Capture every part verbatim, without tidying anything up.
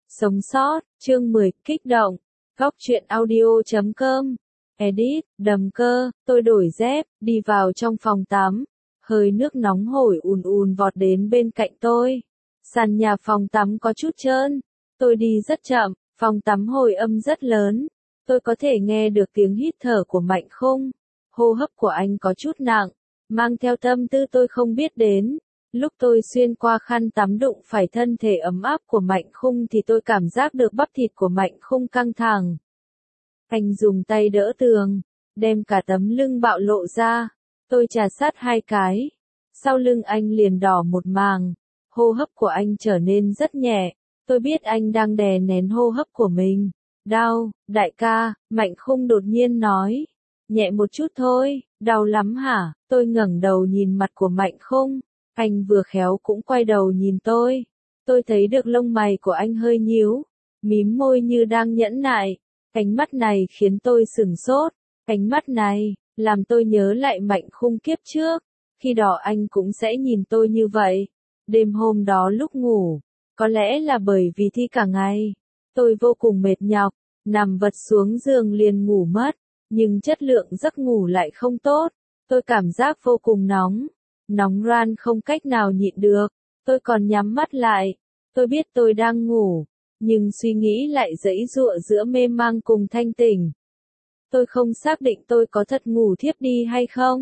Sống sót, chương mười, kích động. Góc truyện audio chấm com. Edit, đầm cơ, tôi đổi dép, đi vào trong phòng tắm. Hơi nước nóng hổi ùn ùn vọt đến bên cạnh tôi. Sàn nhà phòng tắm có chút trơn. Tôi đi rất chậm, phòng tắm hồi âm rất lớn. Tôi có thể nghe được tiếng hít thở của Mạnh Khung. Hô hấp của anh có chút nặng, mang theo tâm tư tôi không biết đến. Lúc tôi xuyên qua khăn tắm đụng phải thân thể ấm áp của Mạnh Khung thì tôi cảm giác được bắp thịt của Mạnh Khung căng thẳng. Anh dùng tay đỡ tường, đem cả tấm lưng bạo lộ ra. Tôi trà sát hai cái. Sau lưng anh liền đỏ một màng. Hô hấp của anh trở nên rất nhẹ. Tôi biết anh đang đè nén hô hấp của mình. Đau, đại ca, Mạnh Khung đột nhiên nói. Nhẹ một chút thôi, đau lắm hả? Tôi ngẩng đầu nhìn mặt của Mạnh Khung. Anh vừa khéo cũng quay đầu nhìn tôi. Tôi thấy được lông mày của anh hơi nhíu, mím môi như đang nhẫn nại. Ánh mắt này khiến tôi sửng sốt. Ánh mắt này, làm tôi nhớ lại Mạnh Khung kiếp trước. Khi đó anh cũng sẽ nhìn tôi như vậy. Đêm hôm đó lúc ngủ, có lẽ là bởi vì thi cả ngày. Tôi vô cùng mệt nhọc, nằm vật xuống giường liền ngủ mất. Nhưng chất lượng giấc ngủ lại không tốt. Tôi cảm giác vô cùng nóng. Nóng ran không cách nào nhịn được. Tôi còn nhắm mắt lại. Tôi biết tôi đang ngủ. Nhưng suy nghĩ lại giãy giụa giữa mê mang cùng thanh tỉnh. Tôi không xác định tôi có thật ngủ thiếp đi hay không.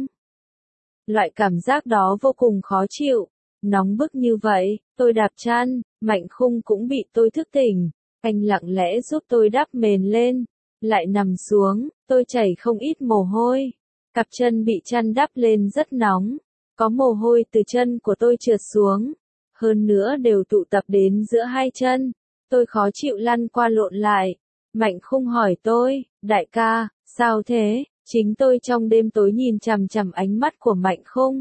Loại cảm giác đó vô cùng khó chịu. Nóng bức như vậy, tôi đạp chăn, Mạnh Khung cũng bị tôi thức tỉnh. Anh lặng lẽ giúp tôi đắp mền lên. Lại nằm xuống, tôi chảy không ít mồ hôi. Cặp chân bị chăn đắp lên rất nóng. Có mồ hôi từ chân của tôi trượt xuống. Hơn nữa đều tụ tập đến giữa hai chân. Tôi khó chịu lăn qua lộn lại. Mạnh Khung hỏi tôi, đại ca, sao thế? Chính tôi trong đêm tối nhìn chằm chằm ánh mắt của Mạnh Khung.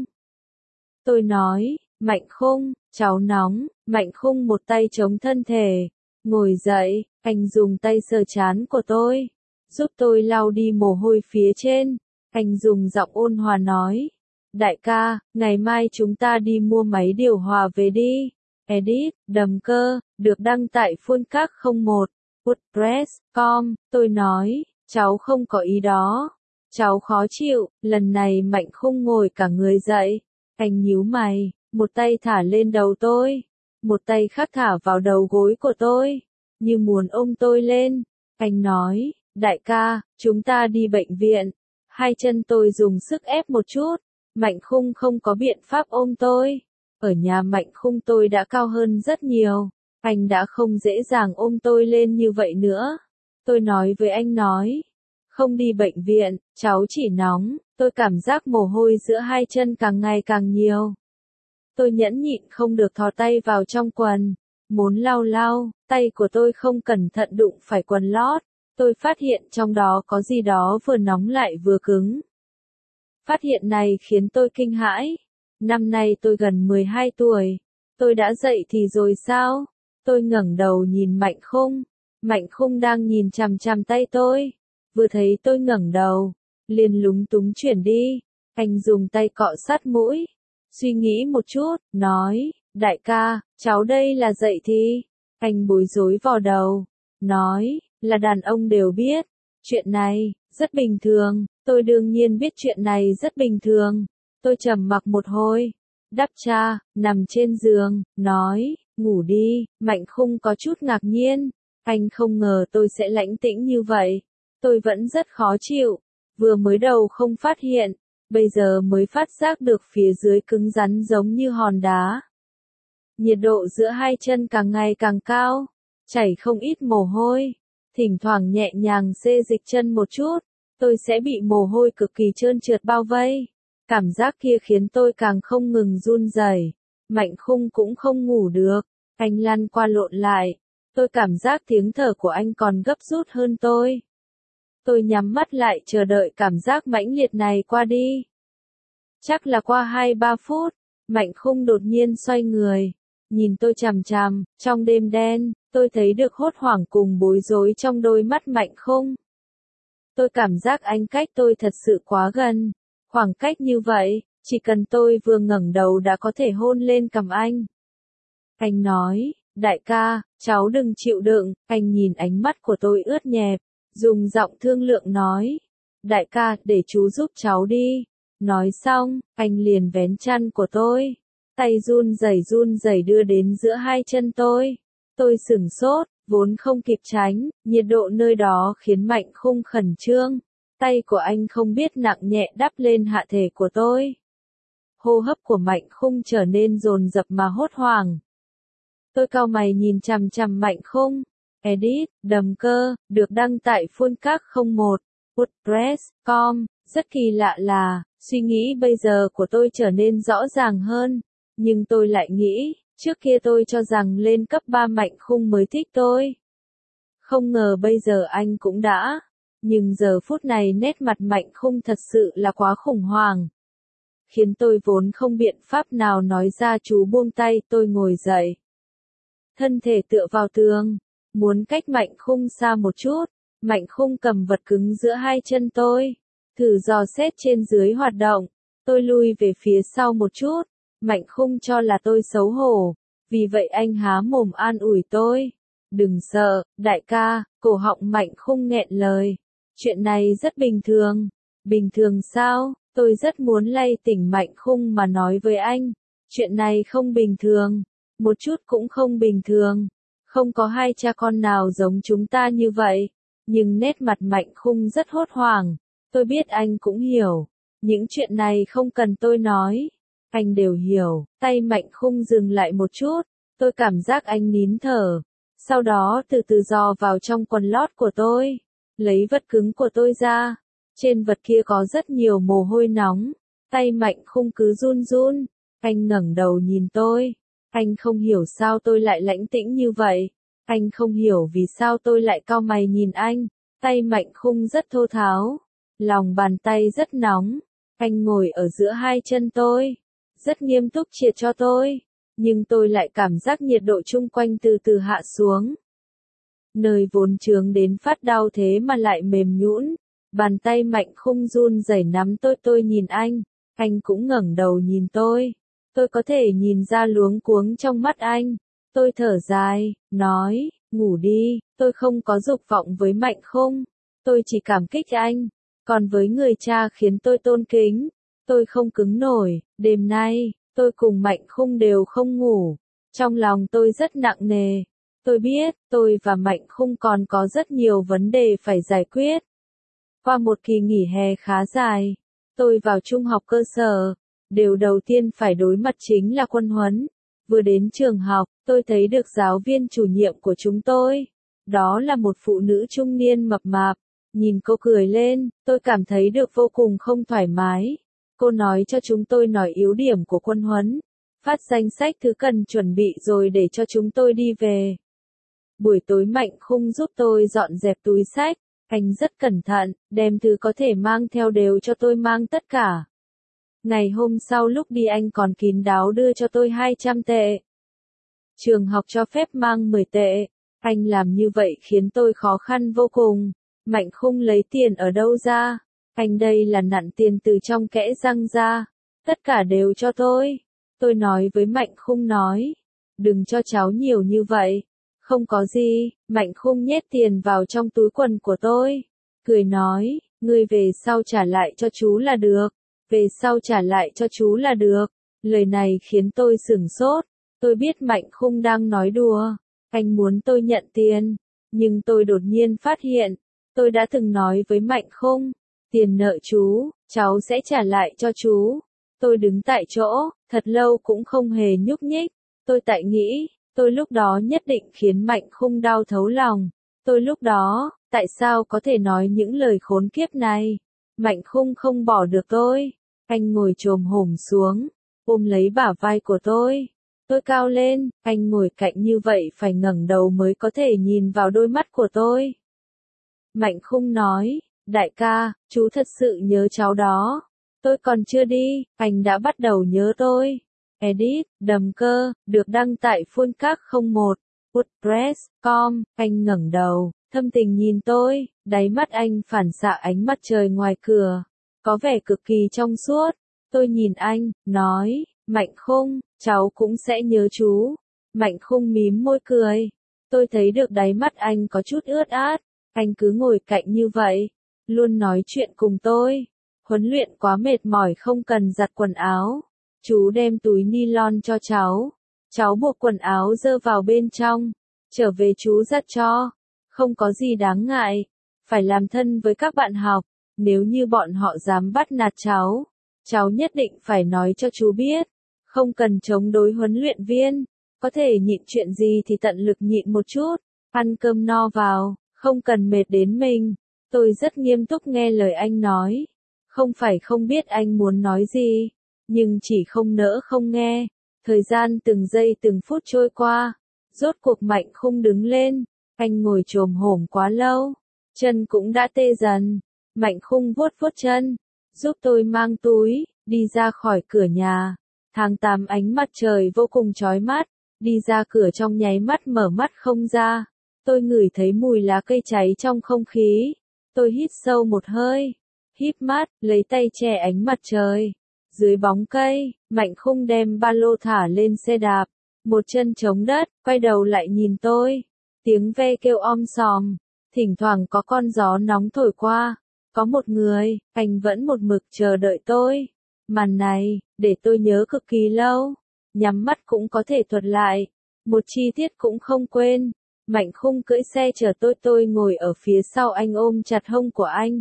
Tôi nói, Mạnh Khung, cháu nóng. Mạnh Khung một tay chống thân thể. Ngồi dậy, anh dùng tay sờ trán của tôi. Giúp tôi lau đi mồ hôi phía trên. Anh dùng giọng ôn hòa nói. Đại ca, ngày mai chúng ta đi mua máy điều hòa về đi. Edit, đầm cơ, được đăng tại Fullcast không một, WordPress chấm com. Tôi nói, cháu không có ý đó. Cháu khó chịu. Lần này Mạnh Khung ngồi cả người dậy. Anh nhíu mày, một tay thả lên đầu tôi. Một tay khác thả vào đầu gối của tôi. Như muốn ôm tôi lên. Anh nói, đại ca, chúng ta đi bệnh viện. Hai chân tôi dùng sức ép một chút. Mạnh Khung không có biện pháp ôm tôi. Ở nhà Mạnh Khung tôi đã cao hơn rất nhiều. Anh đã không dễ dàng ôm tôi lên như vậy nữa. Tôi nói với anh nói. Không đi bệnh viện, cháu chỉ nóng. Tôi cảm giác mồ hôi giữa hai chân càng ngày càng nhiều. Tôi nhẫn nhịn không được thò tay vào trong quần. Muốn lau lau, tay của tôi không cẩn thận đụng phải quần lót. Tôi phát hiện trong đó có gì đó vừa nóng lại vừa cứng. Phát hiện này khiến tôi kinh hãi. Năm nay tôi gần mười hai tuổi. Tôi đã dậy thì rồi sao? Tôi ngẩng đầu nhìn Mạnh Khung. Mạnh Khung đang nhìn chằm chằm tay tôi. Vừa thấy tôi ngẩng đầu, liền lúng túng chuyển đi. Anh dùng tay cọ sát mũi. Suy nghĩ một chút, nói, đại ca, cháu đây là dậy thì. Anh bối rối vò đầu. Nói, là đàn ông đều biết. Chuyện này, rất bình thường. Tôi đương nhiên biết chuyện này rất bình thường. Tôi trầm mặc một hồi. Đắp cha, nằm trên giường, nói, ngủ đi. Mạnh Khung có chút ngạc nhiên. Anh không ngờ tôi sẽ lãnh tĩnh như vậy. Tôi vẫn rất khó chịu. Vừa mới đầu không phát hiện. Bây giờ mới phát giác được phía dưới cứng rắn giống như hòn đá. Nhiệt độ giữa hai chân càng ngày càng cao. Chảy không ít mồ hôi. Thỉnh thoảng nhẹ nhàng xê dịch chân một chút. Tôi sẽ bị mồ hôi cực kỳ trơn trượt bao vây. Cảm giác kia khiến tôi càng không ngừng run rẩy. Mạnh Khung cũng không ngủ được. Anh lăn qua lộn lại. Tôi cảm giác tiếng thở của anh còn gấp rút hơn tôi. Tôi nhắm mắt lại chờ đợi cảm giác mãnh liệt này qua đi. Chắc là qua hai ba phút, Mạnh Khung đột nhiên xoay người. Nhìn tôi chằm chằm, trong đêm đen, tôi thấy được hốt hoảng cùng bối rối trong đôi mắt Mạnh Khung. Tôi cảm giác anh cách tôi thật sự quá gần. Khoảng cách như vậy, chỉ cần tôi vừa ngẩng đầu đã có thể hôn lên cằm anh. Anh nói, đại ca, cháu đừng chịu đựng, anh nhìn ánh mắt của tôi ướt nhẹp, dùng giọng thương lượng nói. Đại ca, để chú giúp cháu đi. Nói xong, anh liền vén chăn của tôi. Tay run rẩy run rẩy đưa đến giữa hai chân tôi. Tôi sửng sốt, vốn không kịp tránh, nhiệt độ nơi đó khiến Mạnh Khung khẩn trương. Tay của anh không biết nặng nhẹ đắp lên hạ thể của tôi. Hô hấp của Mạnh Khung trở nên dồn dập mà hốt hoảng. Tôi cau mày nhìn chằm chằm Mạnh Khung. Edit, đầm cơ, được đăng tại Full Các không một, WordPress chấm com. Rất kỳ lạ là, suy nghĩ bây giờ của tôi trở nên rõ ràng hơn. Nhưng tôi lại nghĩ, trước kia tôi cho rằng lên cấp ba Mạnh Khung mới thích tôi. Không ngờ bây giờ anh cũng đã. Nhưng giờ phút này nét mặt Mạnh Khung thật sự là quá khủng hoảng. Khiến tôi vốn không biện pháp nào nói ra chú buông tay, tôi ngồi dậy. Thân thể tựa vào tường, muốn cách Mạnh Khung xa một chút. Mạnh Khung cầm vật cứng giữa hai chân tôi, thử dò xét trên dưới hoạt động. Tôi lui về phía sau một chút. Mạnh Khung cho là tôi xấu hổ, vì vậy anh há mồm an ủi tôi. Đừng sợ, đại ca, cổ họng Mạnh Khung nghẹn lời. Chuyện này rất bình thường. Bình thường sao? Tôi rất muốn lay tỉnh Mạnh Khung mà nói với anh. Chuyện này không bình thường. Một chút cũng không bình thường. Không có hai cha con nào giống chúng ta như vậy. Nhưng nét mặt Mạnh Khung rất hốt hoảng. Tôi biết anh cũng hiểu. Những chuyện này không cần tôi nói. Anh đều hiểu. Tay Mạnh Khung dừng lại một chút. Tôi cảm giác anh nín thở. Sau đó từ từ dò vào trong quần lót của tôi. Lấy vật cứng của tôi ra. Trên vật kia có rất nhiều mồ hôi nóng. Tay Mạnh Khung cứ run run. Anh ngẩng đầu nhìn tôi. Anh không hiểu sao tôi lại lãnh tĩnh như vậy. Anh không hiểu vì sao tôi lại cau mày nhìn anh. Tay Mạnh Khung rất thô tháo. Lòng bàn tay rất nóng. Anh ngồi ở giữa hai chân tôi. Rất nghiêm túc triệt cho tôi. Nhưng tôi lại cảm giác nhiệt độ chung quanh từ từ hạ xuống. Nơi vốn chướng đến phát đau thế mà lại mềm nhũn. Bàn tay Mạnh Khung run rẩy nắm tôi. Tôi nhìn anh. Anh cũng ngẩng đầu nhìn tôi. Tôi có thể nhìn ra luống cuống trong mắt anh. Tôi thở dài, nói, ngủ đi. Tôi không có dục vọng với Mạnh Khung. Tôi chỉ cảm kích anh. Còn với người cha khiến tôi tôn kính, tôi không cứng nổi. Đêm nay, tôi cùng Mạnh Khung đều không ngủ. Trong lòng tôi rất nặng nề. Tôi biết, tôi và Mạnh Khung còn có rất nhiều vấn đề phải giải quyết. Qua một kỳ nghỉ hè khá dài, tôi vào trung học cơ sở. Điều đầu tiên phải đối mặt chính là quân huấn. Vừa đến trường học, tôi thấy được giáo viên chủ nhiệm của chúng tôi. Đó là một phụ nữ trung niên mập mạp. Nhìn cô cười lên, tôi cảm thấy được vô cùng không thoải mái. Cô nói cho chúng tôi nói yếu điểm của quân huấn. Phát danh sách thứ cần chuẩn bị rồi để cho chúng tôi đi về. Buổi tối Mạnh Khung giúp tôi dọn dẹp túi sách. Anh rất cẩn thận, đem thứ có thể mang theo đều cho tôi mang tất cả. Ngày hôm sau lúc đi anh còn kín đáo đưa cho tôi hai trăm tệ. Trường học cho phép mang mười tệ. Anh làm như vậy khiến tôi khó khăn vô cùng. Mạnh Khung lấy tiền ở đâu ra? Anh đây là nặn tiền từ trong kẽ răng ra. Tất cả đều cho tôi. Tôi nói với Mạnh Khung nói. Đừng cho cháu nhiều như vậy. Không có gì. Mạnh Khung nhét tiền vào trong túi quần của tôi. Cười nói, ngươi về sau trả lại cho chú là được. Về sau trả lại cho chú là được. Lời này khiến tôi sửng sốt. Tôi biết Mạnh Khung đang nói đùa. Anh muốn tôi nhận tiền. Nhưng tôi đột nhiên phát hiện. Tôi đã từng nói với Mạnh Khung. Tiền nợ chú, cháu sẽ trả lại cho chú. Tôi đứng tại chỗ, thật lâu cũng không hề nhúc nhích. Tôi tại nghĩ, tôi lúc đó nhất định khiến Mạnh Khung đau thấu lòng. Tôi lúc đó, tại sao có thể nói những lời khốn kiếp này? Mạnh Khung không bỏ được tôi. Anh ngồi chồm hổm xuống, ôm lấy bả vai của tôi. Tôi cao lên, anh ngồi cạnh như vậy phải ngẩng đầu mới có thể nhìn vào đôi mắt của tôi. Mạnh Khung nói, đại ca, chú thật sự nhớ cháu đó. Tôi còn chưa đi, anh đã bắt đầu nhớ tôi. Edit, đầm cơ, được đăng tại Full Các không một, WordPress chấm com. Anh ngẩng đầu, thâm tình nhìn tôi, đáy mắt anh phản xạ ánh mặt trời ngoài cửa. Có vẻ cực kỳ trong suốt. Tôi nhìn anh, nói, Mạnh Khung, cháu cũng sẽ nhớ chú. Mạnh Khung mím môi cười. Tôi thấy được đáy mắt anh có chút ướt át. Anh cứ ngồi cạnh như vậy, luôn nói chuyện cùng tôi. Huấn luyện quá mệt mỏi không cần giặt quần áo. Chú đem túi nylon cho cháu. Cháu buộc quần áo dơ vào bên trong. Trở về chú giặt cho. Không có gì đáng ngại. Phải làm thân với các bạn học. Nếu như bọn họ dám bắt nạt cháu, cháu nhất định phải nói cho chú biết. Không cần chống đối huấn luyện viên. Có thể nhịn chuyện gì thì tận lực nhịn một chút. Ăn cơm no vào, không cần mệt đến mình. Tôi rất nghiêm túc nghe lời anh nói. Không phải không biết anh muốn nói gì, nhưng chỉ không nỡ không nghe. Thời gian từng giây từng phút trôi qua. Rốt cuộc Mạnh Khung đứng lên. Anh ngồi chồm hổm quá lâu. Chân cũng đã tê dần. Mạnh Khung vuốt vuốt chân. Giúp tôi mang túi, đi ra khỏi cửa nhà. Tháng tám ánh mặt trời vô cùng chói mắt. Đi ra cửa trong nháy mắt mở mắt không ra. Tôi ngửi thấy mùi lá cây cháy trong không khí. Tôi hít sâu một hơi. Híp mắt, lấy tay che ánh mặt trời. Dưới bóng cây, Mạnh Khung đem ba lô thả lên xe đạp. Một chân chống đất, quay đầu lại nhìn tôi. Tiếng ve kêu om sòm. Thỉnh thoảng có con gió nóng thổi qua. Có một người, anh vẫn một mực chờ đợi tôi. Màn này, để tôi nhớ cực kỳ lâu. Nhắm mắt cũng có thể thuật lại. Một chi tiết cũng không quên. Mạnh Khung cưỡi xe chở tôi, tôi ngồi ở phía sau anh ôm chặt hông của anh.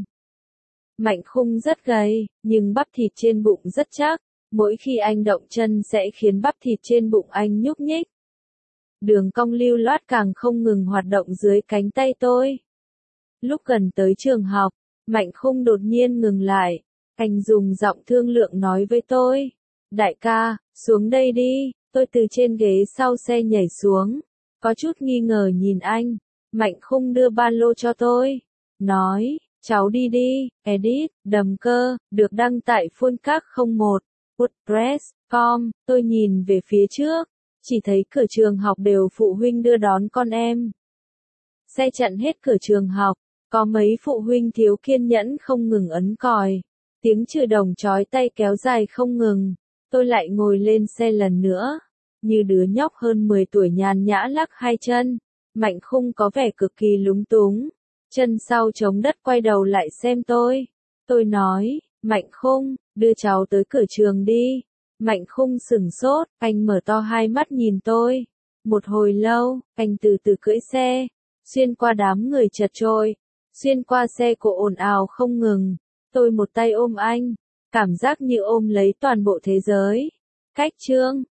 Mạnh Khung rất gầy, nhưng bắp thịt trên bụng rất chắc. Mỗi khi anh động chân sẽ khiến bắp thịt trên bụng anh nhúc nhích. Đường cong lưu loát càng không ngừng hoạt động dưới cánh tay tôi. Lúc gần tới trường học, Mạnh Khung đột nhiên ngừng lại. Anh dùng giọng thương lượng nói với tôi. Đại ca, xuống đây đi. Tôi từ trên ghế sau xe nhảy xuống. Có chút nghi ngờ nhìn anh. Mạnh Khung đưa ba lô cho tôi. Nói, cháu đi đi. Edit, đầm cơ, được đăng tại Fullcast không một. WordPress chấm com. Tôi nhìn về phía trước. Chỉ thấy cửa trường học đều phụ huynh đưa đón con em. Xe chặn hết cửa trường học. Có mấy phụ huynh thiếu kiên nhẫn không ngừng ấn còi. Tiếng chửi đồng chói tai kéo dài không ngừng. Tôi lại ngồi lên xe lần nữa. Như đứa nhóc hơn mười tuổi nhàn nhã lắc hai chân. Mạnh Khung có vẻ cực kỳ lúng túng. Chân sau chống đất quay đầu lại xem tôi. Tôi nói, Mạnh Khung, đưa cháu tới cửa trường đi. Mạnh Khung sửng sốt, anh mở to hai mắt nhìn tôi. Một hồi lâu, anh từ từ cưỡi xe. Xuyên qua đám người chật chội. Xuyên qua xe cộ ồn ào không ngừng. Tôi một tay ôm anh. Cảm giác như ôm lấy toàn bộ thế giới. Cách chương